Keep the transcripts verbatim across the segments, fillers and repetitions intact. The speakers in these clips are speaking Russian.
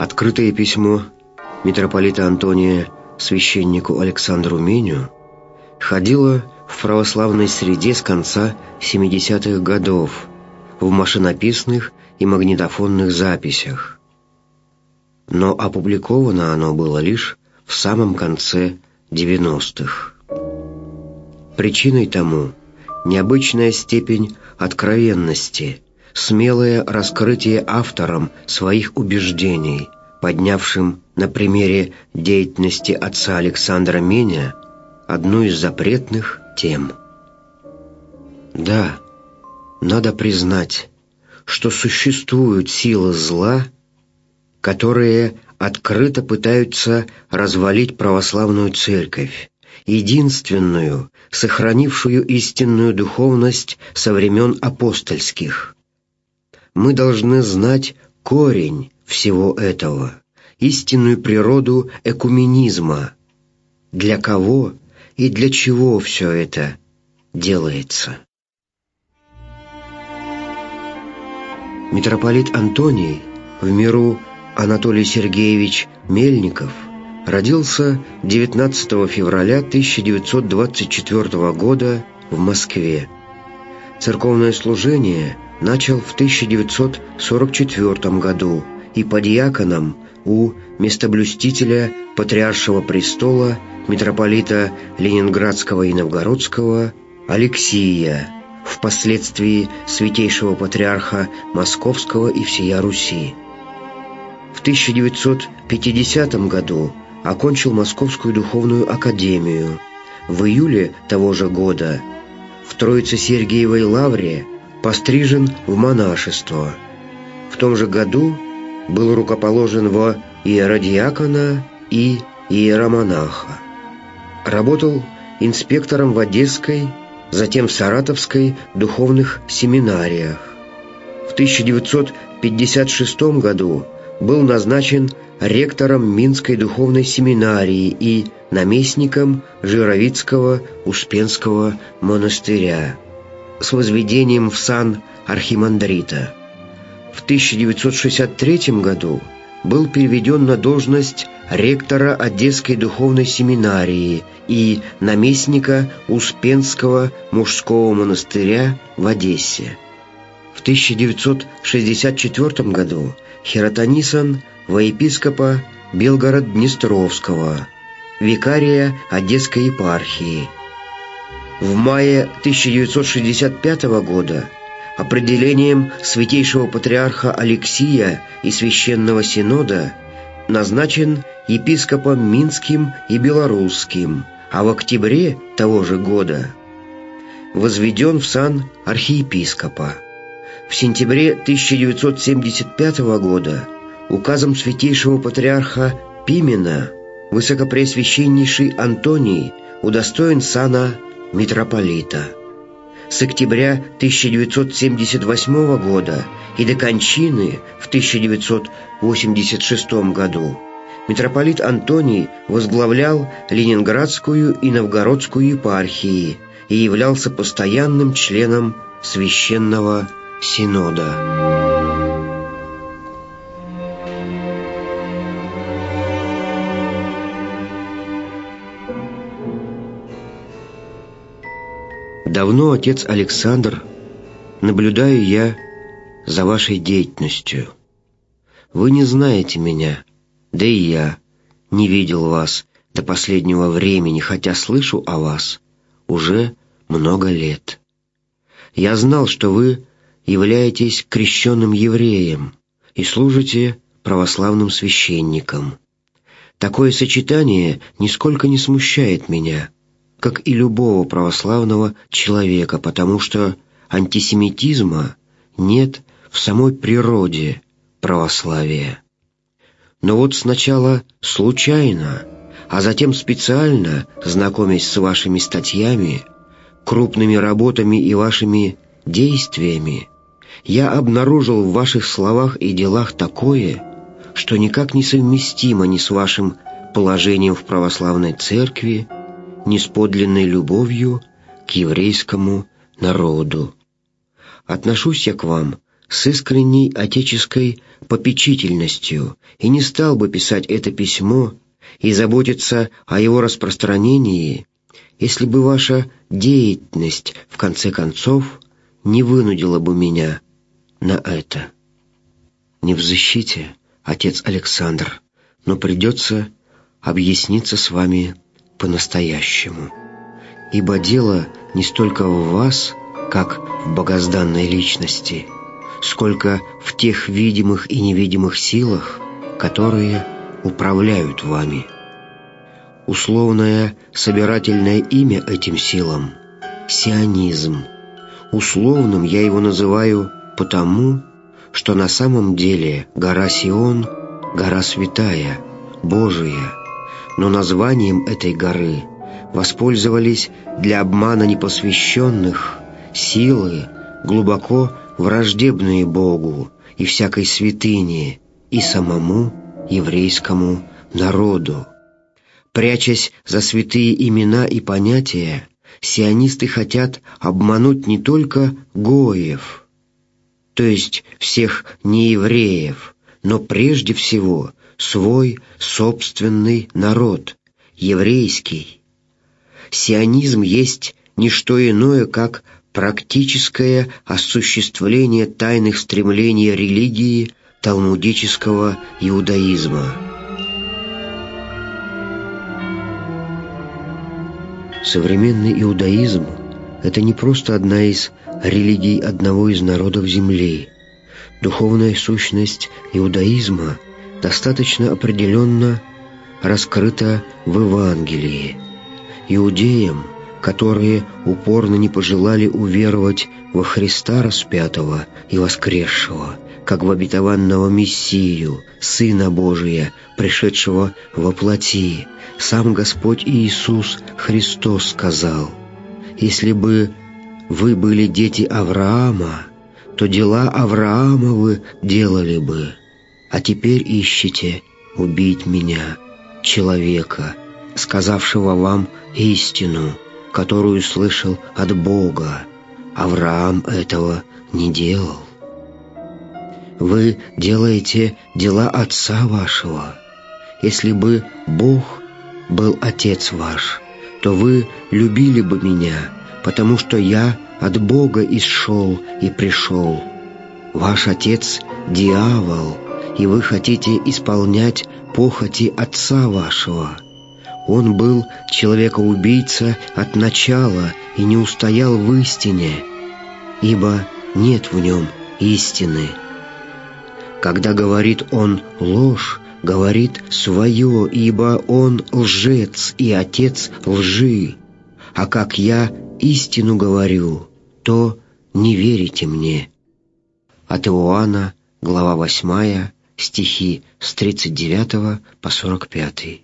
Открытое письмо митрополита Антония священнику Александру Меню ходило в православной среде с конца семидесятых годов в машинописных и магнитофонных записях. Но опубликовано оно было лишь в самом конце девяностых. Причиной тому необычная степень откровенности, смелое раскрытие автором своих убеждений, поднявшим на примере деятельности отца Александра Меня одну из запретных тем. Да, надо признать, что существуют силы зла, которые открыто пытаются развалить православную церковь, единственную, сохранившую истинную духовность со времен апостольских. Мы должны знать корень всего этого, истинную природу экуменизма, для кого и для чего все это делается. Митрополит Антоний, в миру Анатолий Сергеевич Мельников, родился девятнадцатого февраля тысяча девятьсот двадцать четвёртого года в Москве. Церковное служение начал в тысяча девятьсот сорок четвёртом году и подьяконом у местоблюстителя Патриаршего престола митрополита Ленинградского и Новгородского Алексия, впоследствии святейшего патриарха Московского и всея Руси. В тысяча девятьсот пятидесятом году окончил Московскую духовную академию. В июле того же года в Троице-Сергиевой лавре пострижен в монашество. В том же году был рукоположен во иеродиакона и иеромонаха. Работал инспектором в Одесской, затем в Саратовской духовных семинариях. В тысяча девятьсот пятьдесят шестом году был назначен ректором Минской духовной семинарии и наместником Жировицкого Успенского монастыря с возведением в сан архимандрита. В тысяча девятьсот шестьдесят третьем году был переведен на должность ректора Одесской духовной семинарии и наместника Успенского мужского монастыря в Одессе. В тысяча девятьсот шестьдесят четвёртом году хиротонисан во епископа Белгород-Днестровского, викария Одесской епархии. В мае тысяча девятьсот шестьдесят пятого года определением святейшего патриарха Алексия и Священного Синода назначен епископом Минским и Белорусским, а в октябре того же года возведен в сан архиепископа. В сентябре тысяча девятьсот семьдесят пятого года указом святейшего патриарха Пимена высокопреосвященнейший Антоний удостоен сана митрополита. С октября тысяча девятьсот семьдесят восьмого года и до кончины в тысяча девятьсот восемьдесят шестом году митрополит Антоний возглавлял Ленинградскую и Новгородскую епархии и являлся постоянным членом Священного Синода. Давно, отец Александр, наблюдаю я за вашей деятельностью. Вы не знаете меня, да и я не видел вас до последнего времени, хотя слышу о вас уже много лет. Я знал, что вы являетесь крещенным евреем и служите православным священником. Такое сочетание нисколько не смущает меня, как и любого православного человека, потому что антисемитизма нет в самой природе православия. Но вот сначала случайно, а затем специально, знакомясь с вашими статьями, крупными работами и вашими действиями, я обнаружил в ваших словах и делах такое, что никак не совместимо ни с вашим положением в православной церкви, ни с подлинной любовью к еврейскому народу. Отношусь я к вам с искренней отеческой попечительностью и не стал бы писать это письмо и заботиться о его распространении, если бы ваша деятельность, в конце концов, не вынудила бы меня на это. Не в защите, отец Александр, но придется объясниться с вами по-настоящему, ибо дело не столько в вас, как в богозданной личности, сколько в тех видимых и невидимых силах, которые управляют вами. Условное собирательное имя этим силам — сионизм. Условным я его называю потому, что на самом деле гора Сион — гора святая, Божия, но названием этой горы воспользовались для обмана непосвященных силы, глубоко враждебные Богу и всякой святыне и самому еврейскому народу. Прячась за святые имена и понятия, сионисты хотят обмануть не только гоев, то есть всех неевреев, но прежде всего свой собственный народ, еврейский. Сионизм есть не что иное, как практическое осуществление тайных стремлений религии талмудического иудаизма. Современный иудаизм — это не просто одна из религий одного из народов земли. Духовная сущность иудаизма достаточно определенно раскрыта в Евангелии. Иудеям, которые упорно не пожелали уверовать во Христа распятого и воскресшего, как в обетованного Мессию, Сына Божия, пришедшего во плоти, сам Господь Иисус Христос сказал: «Если бы вы были дети Авраама, то дела Авраама вы делали бы, а теперь ищете убить меня, человека, сказавшего вам истину, которую слышал от Бога. Авраам этого не делал. Вы делаете дела отца вашего. Если бы Бог был отец ваш, то вы любили бы меня, потому что я от Бога исшел и пришел. Ваш отец — дьявол, и вы хотите исполнять похоти отца вашего. Он был человекоубийца от начала и не устоял в истине, ибо нет в нем истины. Когда говорит он ложь, говорит свое, ибо он лжец и отец лжи. А как я истину говорю, то не верите мне». От Иоанна, глава восьмая, стихи с тридцать девятого по сорок пятый.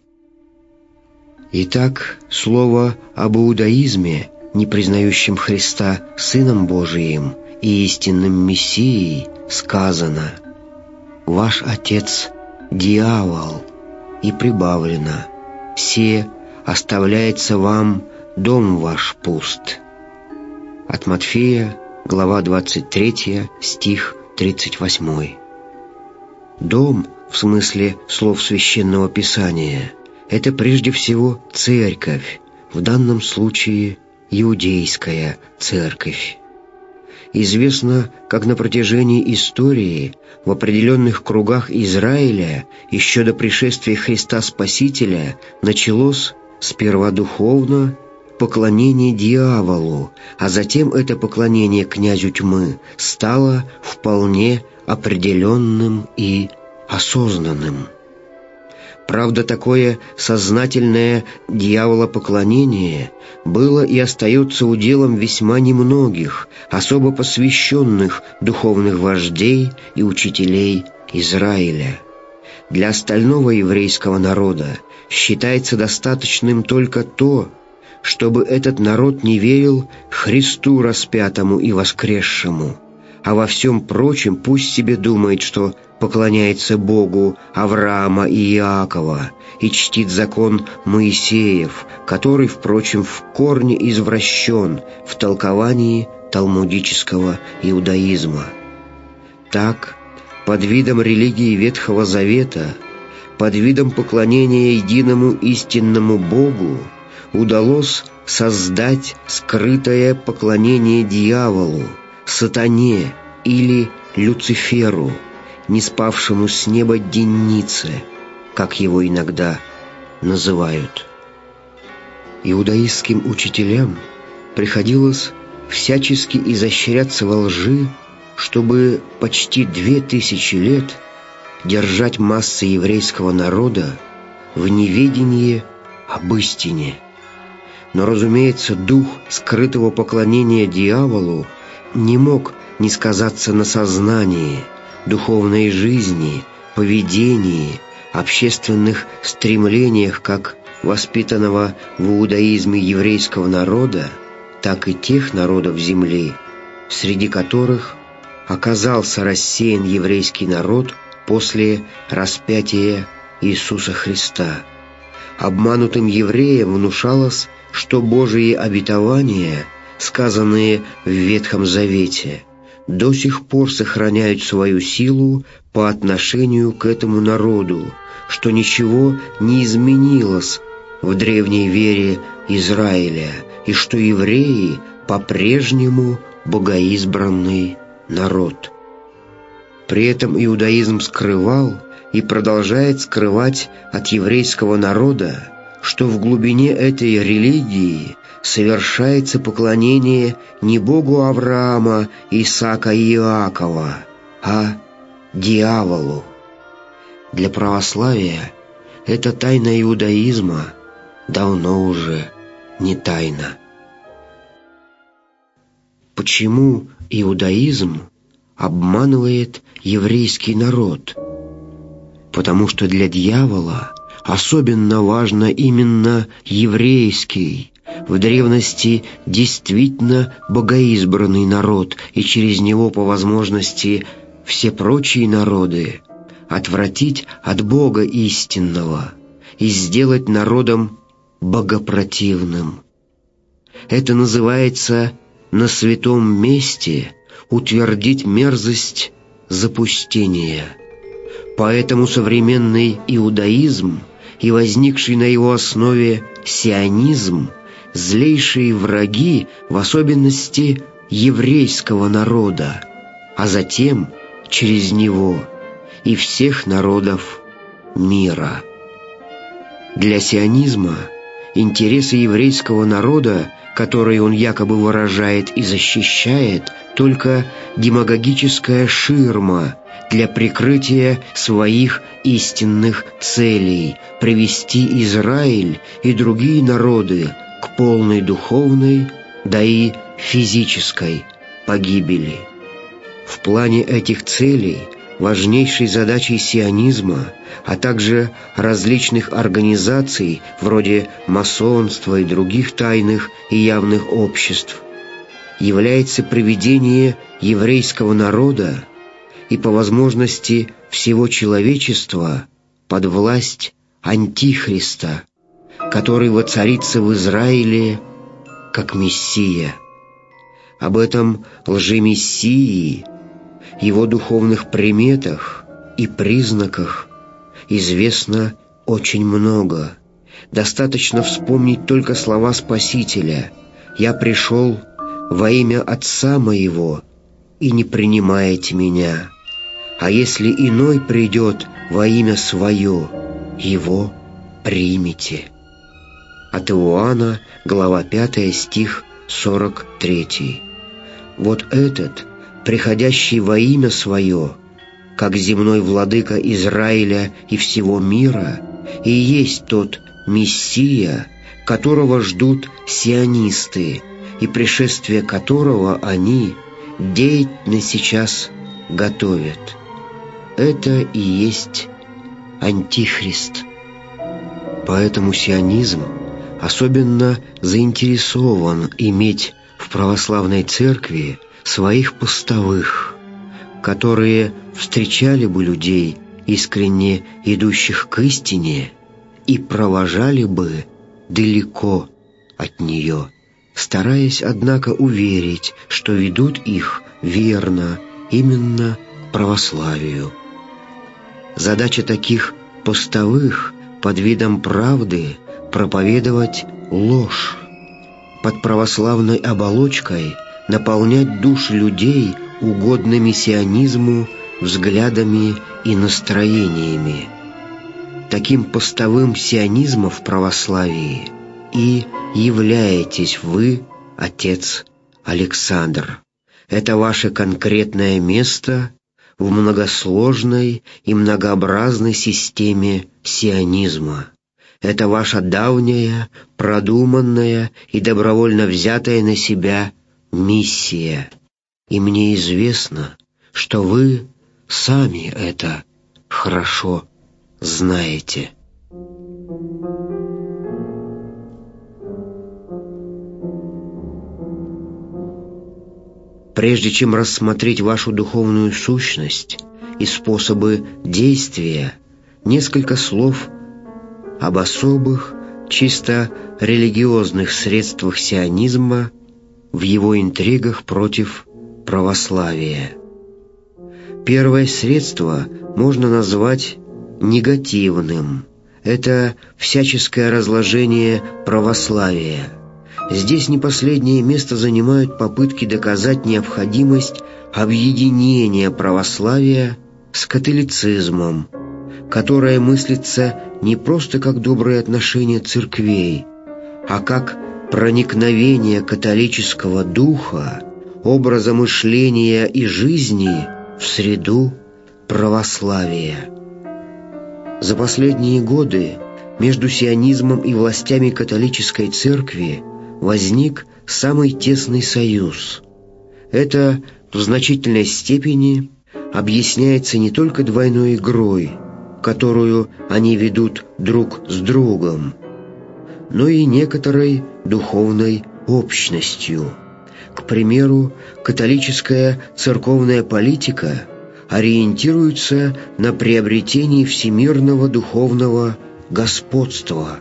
Итак, слово об иудаизме, не признающем Христа Сыном Божиим и истинным Мессией, сказано: «Ваш отец — дьявол», и прибавлено: «Се оставляется вам дом ваш пуст». От Матфея, глава двадцать третья, стих тридцать восьмой. Дом, в смысле слов Священного Писания, это прежде всего церковь, в данном случае иудейская церковь. Известно, как на протяжении истории в определенных кругах Израиля еще до пришествия Христа Спасителя началось сперва духовно поклонение дьяволу, а затем это поклонение князю тьмы стало вполне определенным и осознанным. Правда, такое сознательное дьяволопоклонение было и остается уделом весьма немногих, особо посвященных духовных вождей и учителей Израиля. Для остального еврейского народа считается достаточным только то, чтобы этот народ не верил Христу распятому и воскресшему, а во всем прочем пусть себе думает, что поклоняется Богу Авраама и Иакова и чтит закон Моисеев, который, впрочем, в корне извращен в толковании талмудического иудаизма. Так, под видом религии Ветхого Завета, под видом поклонения единому истинному Богу, удалось создать скрытое поклонение дьяволу, сатане или Люциферу, не спавшему с неба деннице, как его иногда называют. Иудаистским учителям приходилось всячески изощряться во лжи, чтобы почти две тысячи лет держать массы еврейского народа в неведении об истине. Но, разумеется, дух скрытого поклонения дьяволу не мог не сказаться на сознании, духовной жизни, поведении, общественных стремлениях как воспитанного в иудаизме еврейского народа, так и тех народов земли, среди которых оказался рассеян еврейский народ после распятия Иисуса Христа. Обманутым евреям внушалось, что Божьи обетования, сказанные в Ветхом Завете, до сих пор сохраняют свою силу по отношению к этому народу, что ничего не изменилось в древней вере Израиля, и что евреи по-прежнему богоизбранный народ. При этом иудаизм скрывал и продолжает скрывать от еврейского народа, что в глубине этой религии совершается поклонение не Богу Авраама, Исаака и Иакова, а дьяволу. Для православия эта тайна иудаизма давно уже не тайна. Почему иудаизм обманывает еврейский народ? Потому что для дьявола особенно важно именно еврейский, в древности действительно богоизбранный народ, и через него по возможности все прочие народы отвратить от Бога истинного и сделать народом богопротивным. Это называется на святом месте утвердить мерзость запустения. Поэтому современный иудаизм и возникший на его основе сионизм – злейшие враги, в особенности еврейского народа, а затем через него и всех народов мира. Для сионизма интересы еврейского народа, которые он якобы выражает и защищает, только демагогическая ширма для прикрытия своих истинных целей – привести Израиль и другие народы к полной духовной, да и физической погибели. В плане этих целей важнейшей задачей сионизма, а также различных организаций вроде масонства и других тайных и явных обществ является приведение еврейского народа и по возможности всего человечества под власть Антихриста, который воцарится в Израиле как Мессия. Об этом лжемессии, его духовных приметах и признаках известно очень много. Достаточно вспомнить только слова Спасителя: «Я пришел во имя Отца моего, и не принимаете меня, а если иной придет во имя свое, его примите». От Иоанна, глава пятая, стих сорок третий. Вот этот, приходящий во имя свое, как земной владыка Израиля и всего мира, и есть тот Мессия, которого ждут сионисты, и пришествие которого они деятельно сейчас готовят. Это и есть Антихрист. Поэтому сионизм особенно заинтересован иметь в православной церкви своих постовых, которые встречали бы людей, искренне идущих к истине, и провожали бы далеко от нее, стараясь, однако, уверить, что ведут их верно, именно православию. Задача таких постовых под видом правды проповедовать ложь, под православной оболочкой наполнять души людей угодными сионизму взглядами и настроениями. Таким постовым сионизма в православии и являетесь вы, отец Александр. Это ваше конкретное место в многосложной и многообразной системе сионизма. Это ваша давняя, продуманная и добровольно взятая на себя миссия. И мне известно, что вы сами это хорошо знаете. Прежде чем рассмотреть вашу духовную сущность и способы действия, несколько слов об особых, чисто религиозных средствах сионизма в его интригах против православия. Первое средство можно назвать негативным. Это всяческое разложение православия. Здесь не последнее место занимают попытки доказать необходимость объединения православия с католицизмом, которое мыслится не просто как добрые отношения церквей, а как проникновение католического духа, образа мышления и жизни в среду православия. За последние годы между сионизмом и властями католической церкви возник самый тесный союз. Это в значительной степени объясняется не только двойной игрой, которую они ведут друг с другом, но и некоторой духовной общностью. К примеру, католическая церковная политика ориентируется на приобретение всемирного духовного господства.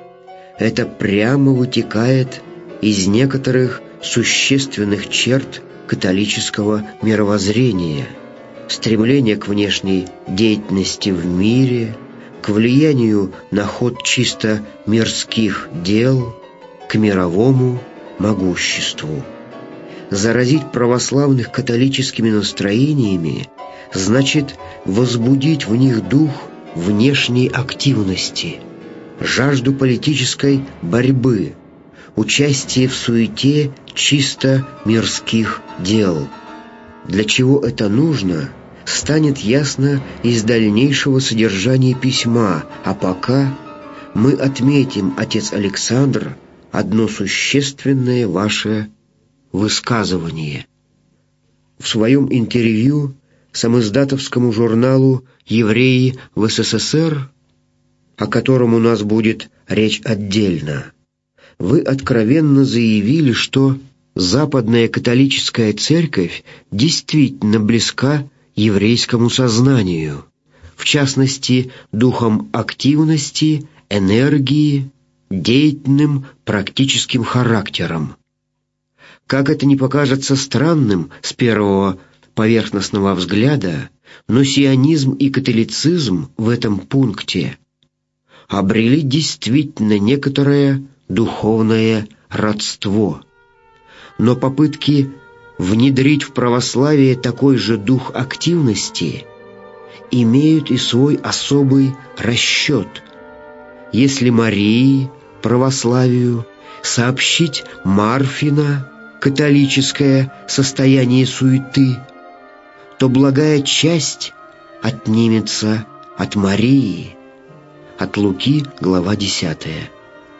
Это прямо вытекает из некоторых существенных черт католического мировоззрения: стремление к внешней деятельности в мире, к влиянию на ход чисто мирских дел, к мировому могуществу. Заразить православных католическими настроениями значит возбудить в них дух внешней активности, жажду политической борьбы, участие в суете чисто мирских дел. Для чего это нужно, станет ясно из дальнейшего содержания письма, а пока мы отметим, отец Александр, одно существенное ваше высказывание. В своем интервью самиздатовскому журналу «Евреи в СССР», о котором у нас будет речь отдельно, вы откровенно заявили, что Западная католическая церковь действительно близка еврейскому сознанию, в частности, духом активности, энергии, деятельным практическим характером. Как это ни покажется странным с первого поверхностного взгляда, но сионизм и католицизм в этом пункте обрели действительно некоторое духовное родство. Но попытки внедрить в православие такой же дух активности имеют и свой особый расчет. Если Марии, православию, сообщить Марфина, католическое состояние суеты, то благая часть отнимется от Марии. От Луки, глава десятая.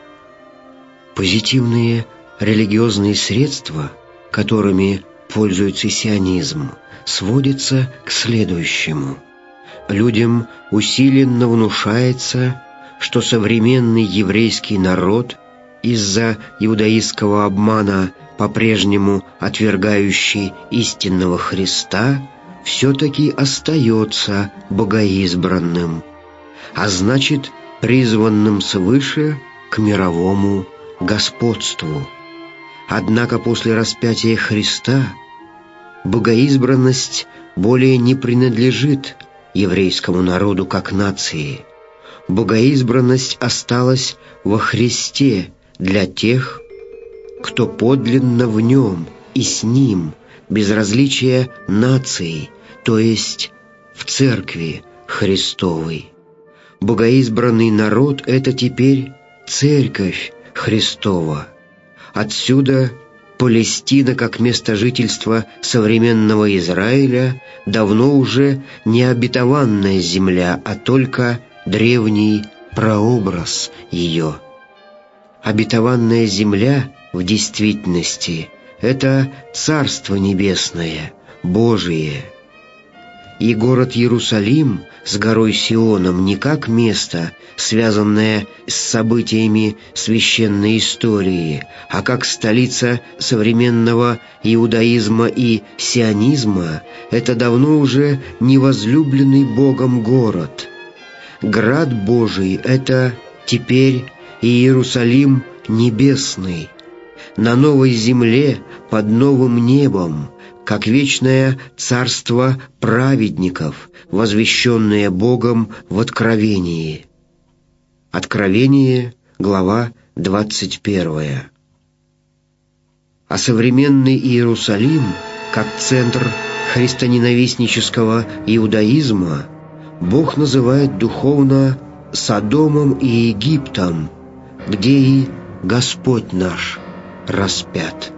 Позитивные религиозные средства, которыми пользуется сионизм, сводятся к следующему. Людям усиленно внушается, что современный еврейский народ из-за иудаистского обмана, по-прежнему отвергающий истинного Христа, все-таки остается богоизбранным, а значит, призванным свыше к мировому господству. Однако после распятия Христа богоизбранность более не принадлежит еврейскому народу как нации. Богоизбранность осталась во Христе для тех, кто подлинно в Нем и с Ним, без различия наций, то есть в Церкви Христовой. Богоизбранный народ — это теперь Церковь Христова. Отсюда Палестина, как место жительства современного Израиля, давно уже не обетованная земля, а только древний прообраз ее. Обетованная земля в действительности — это Царство Небесное, Божие. И город Иерусалим с горой Сионом не как место, связанное с событиями священной истории, а как столица современного иудаизма и сионизма — это давно уже невозлюбленный Богом город. Град Божий — это теперь Иерусалим небесный, на новой земле под новым небом, как вечное царство праведников, возвещенное Богом в Откровении. Откровение, глава двадцать первая. А современный Иерусалим, как центр христоненавистнического иудаизма, Бог называет духовно Содомом и Египтом, где и Господь наш распят.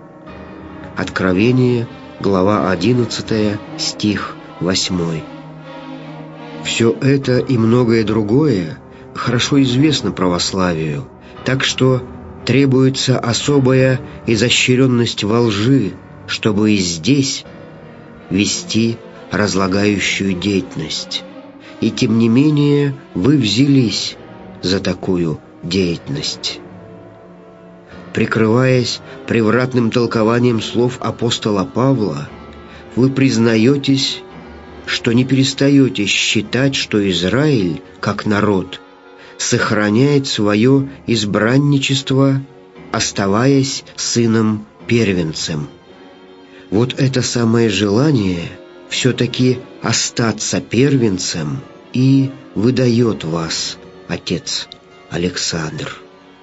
Откровение, глава одиннадцатая, стих восьмой. Все это и многое другое хорошо известно православию, так что требуется особая изощренность во лжи, чтобы и здесь вести разлагающую деятельность. И тем не менее вы взялись за такую деятельность. Прикрываясь превратным толкованием слов апостола Павла, вы признаетесь, что не перестаете считать, что Израиль, как народ, сохраняет свое избранничество, оставаясь сыном-первенцем. Вот это самое желание все-таки остаться первенцем и выдает вас, отец Александр.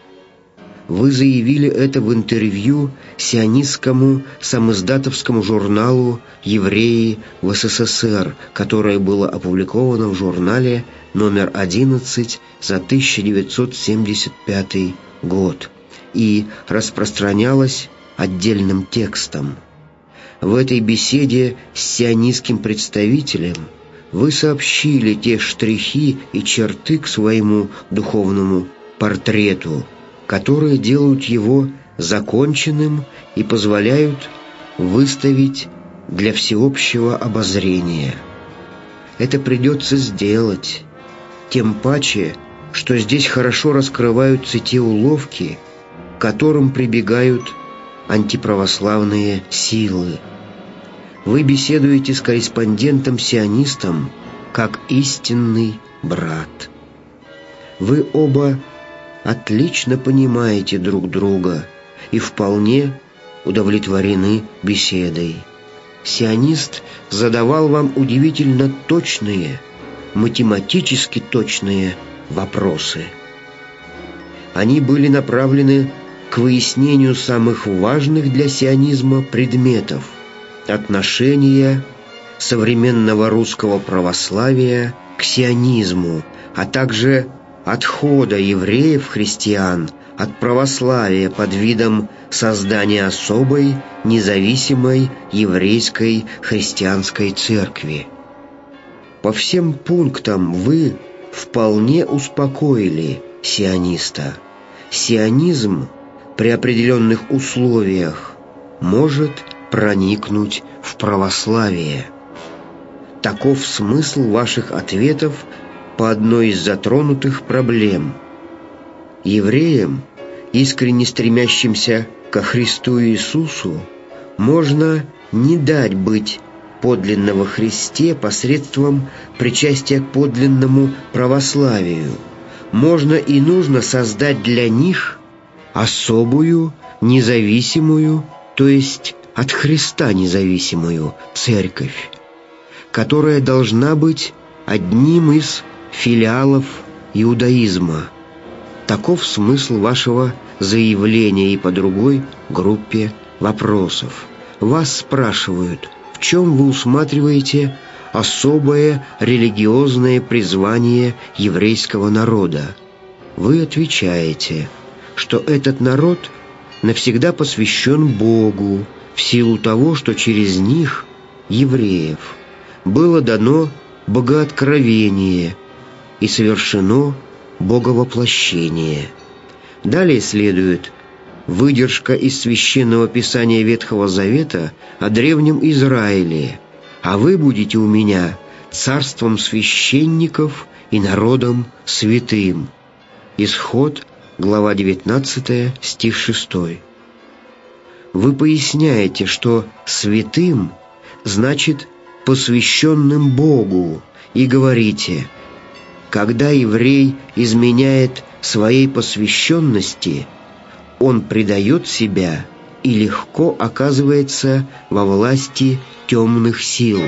Вы заявили это в интервью сионистскому самиздатовскому журналу «Евреи в СССР», которое было опубликовано в журнале номер одиннадцать за тысяча девятьсот семьдесят пятый год и распространялось отдельным текстом. В этой беседе с сионистским представителем вы сообщили те штрихи и черты к своему духовному портрету, которые делают его законченным и позволяют выставить для всеобщего обозрения. Это придется сделать, тем паче, что здесь хорошо раскрываются те уловки, к которым прибегают антиправославные силы. Вы беседуете с корреспондентом-сионистом как истинный брат. Вы оба отлично понимаете друг друга и вполне удовлетворены беседой. Сионист задавал вам удивительно точные, математически точные вопросы. Они были направлены к выяснению самых важных для сионизма предметов: отношения современного русского православия к сионизму, а также отхода евреев-христиан от православия под видом создания особой, независимой еврейской христианской церкви. По всем пунктам вы вполне успокоили сиониста. Сионизм при определенных условиях может проникнуть в православие. Таков смысл ваших ответов по одной из затронутых проблем. Евреям, искренне стремящимся ко Христу Иисусу, можно не дать быть подлинно во Христе посредством причастия к подлинному православию. Можно и нужно создать для них особую, независимую, то есть от Христа независимую церковь. которая должна быть одним из филиалов иудаизма. Таков смысл вашего заявления и по другой группе вопросов. Вас спрашивают, в чем вы усматриваете особое религиозное призвание еврейского народа. Вы отвечаете, что этот народ навсегда посвящен Богу в силу того, что через них, евреев, было дано богооткровение и совершено боговоплощение. Далее следует выдержка из Священного Писания Ветхого Завета о Древнем Израиле, а вы будете у меня царством священников и народом святым. Исход, глава девятнадцатая, стих шестой. Вы поясняете, что святым значит посвященным Богу, и говорите, когда еврей изменяет своей посвященности, он предает себя и легко оказывается во власти темных сил.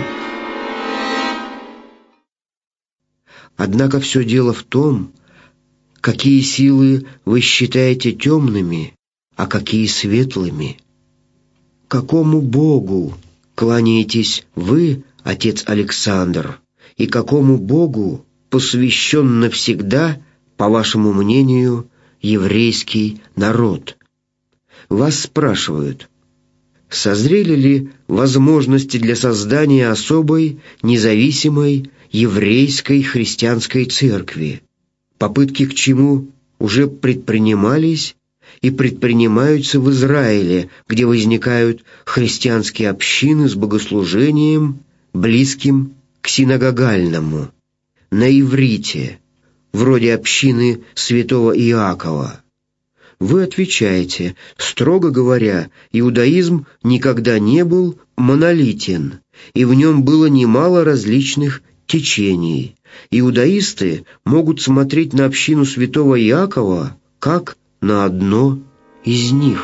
Однако все дело в том, какие силы вы считаете темными, а какие светлыми. Какому Богу кланяетесь вы, отец Александр, и какому Богу посвящен навсегда, по вашему мнению, еврейский народ? Вас спрашивают, созрели ли возможности для создания особой, независимой еврейской христианской церкви, попытки к чему уже предпринимались и предпринимаются в Израиле, где возникают христианские общины с богослужением, близким к синагогальному, на иврите, вроде общины святого Иакова. Вы отвечаете, строго говоря, иудаизм никогда не был монолитен, и в нем было немало различных течений. Иудаисты могут смотреть на общину святого Иакова как на одно из них.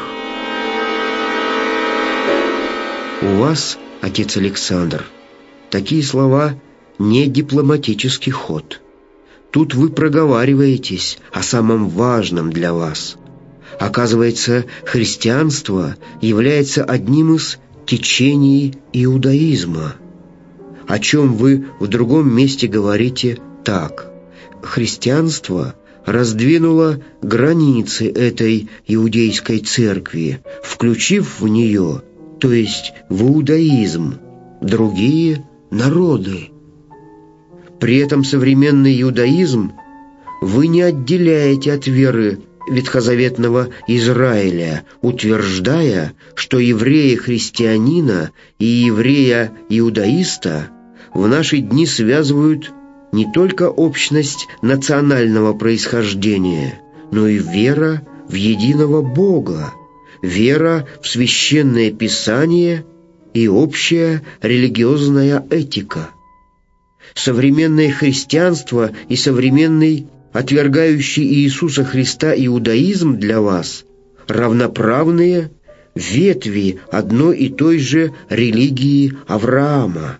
У вас, отец Александр, такие слова не дипломатический ход. Тут вы проговариваетесь о самом важном для вас. Оказывается, христианство является одним из течений иудаизма, о чем вы в другом месте говорите так. Христианство раздвинуло границы этой иудейской церкви, включив в нее, то есть в иудаизм, другие народы. При этом современный иудаизм вы не отделяете от веры ветхозаветного Израиля, утверждая, что еврея-христианина и еврея-иудаиста в наши дни связывают не только общность национального происхождения, но и вера в единого Бога, вера в священное Писание и общая религиозная этика. Современное христианство и современный, отвергающий Иисуса Христа иудаизм для вас равноправные ветви одной и той же религии Авраама.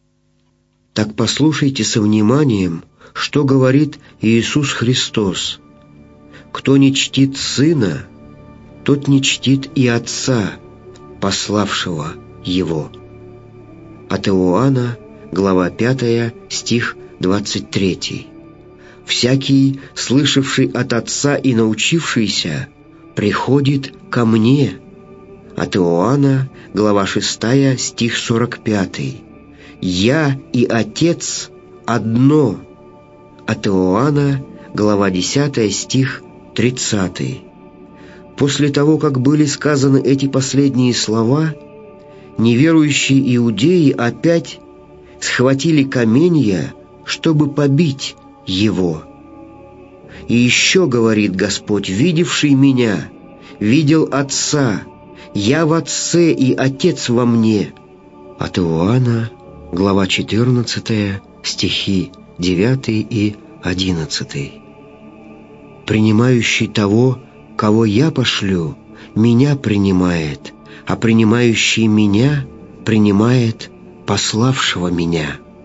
Так послушайте со вниманием, что говорит Иисус Христос. «Кто не чтит Сына, тот не чтит и Отца, пославшего Его». От Иоанна, глава пятая, стих двадцать третий. «Всякий, слышавший от Отца и научившийся, приходит ко мне». От Иоанна, глава шестая, стих сорок пятый. «Я и Отец одно». От Иоанна, глава десятая, стих тридцатый. После того, как были сказаны эти последние слова, неверующие иудеи опять схватили каменья, чтобы побить его. «И еще, говорит Господь, видевший меня, видел Отца, я в Отце и Отец во мне». От Иоанна, глава четырнадцатая, стихи девятый и одиннадцатый. «Принимающий того, кого я пошлю, меня принимает, а принимающий меня принимает пославшего меня».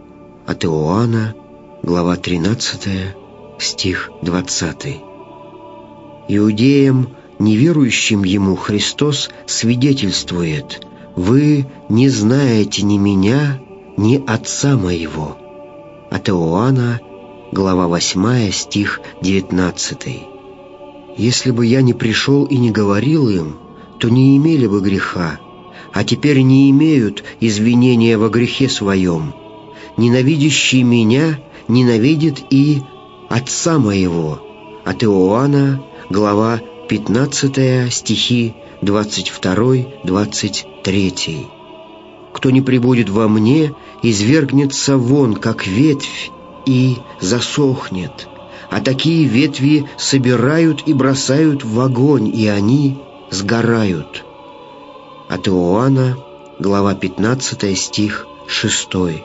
от Иоанна, глава тринадцатая, стих двадцатый. Иудеям, неверующим Ему, Христос свидетельствует: «Вы не знаете ни Меня, ни Отца Моего». От Иоанна, глава восьмая, стих девятнадцатый. «Если бы я не пришел и не говорил им, то не имели бы греха, а теперь не имеют извинения во грехе своем. Ненавидящий Меня ненавидит и Отца Моего». От Иоанна, глава пятнадцатая, стихи двадцать два двадцать три. «Кто не пребудет во Мне, извергнется вон, как ветвь, и засохнет. А такие ветви собирают и бросают в огонь, и они сгорают». От Иоанна, глава пятнадцатая, стих шестой.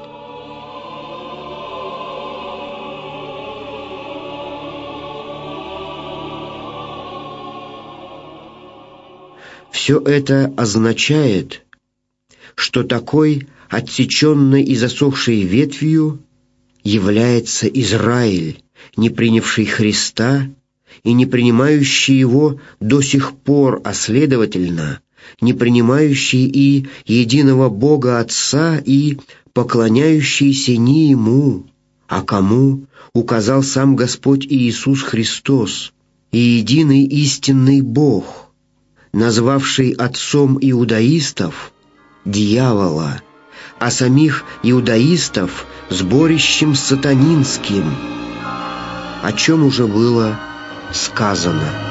Все это означает, что такой отсеченной и засохшей ветвью является Израиль, не принявший Христа и не принимающий Его до сих пор, а следовательно, не принимающий и единого Бога Отца и поклоняющийся не Ему, а кому указал сам Господь Иисус Христос, и единый истинный Бог, назвавший отцом иудаистов дьявола, а самих иудаистов сборищем сатанинским, о чем уже было сказано.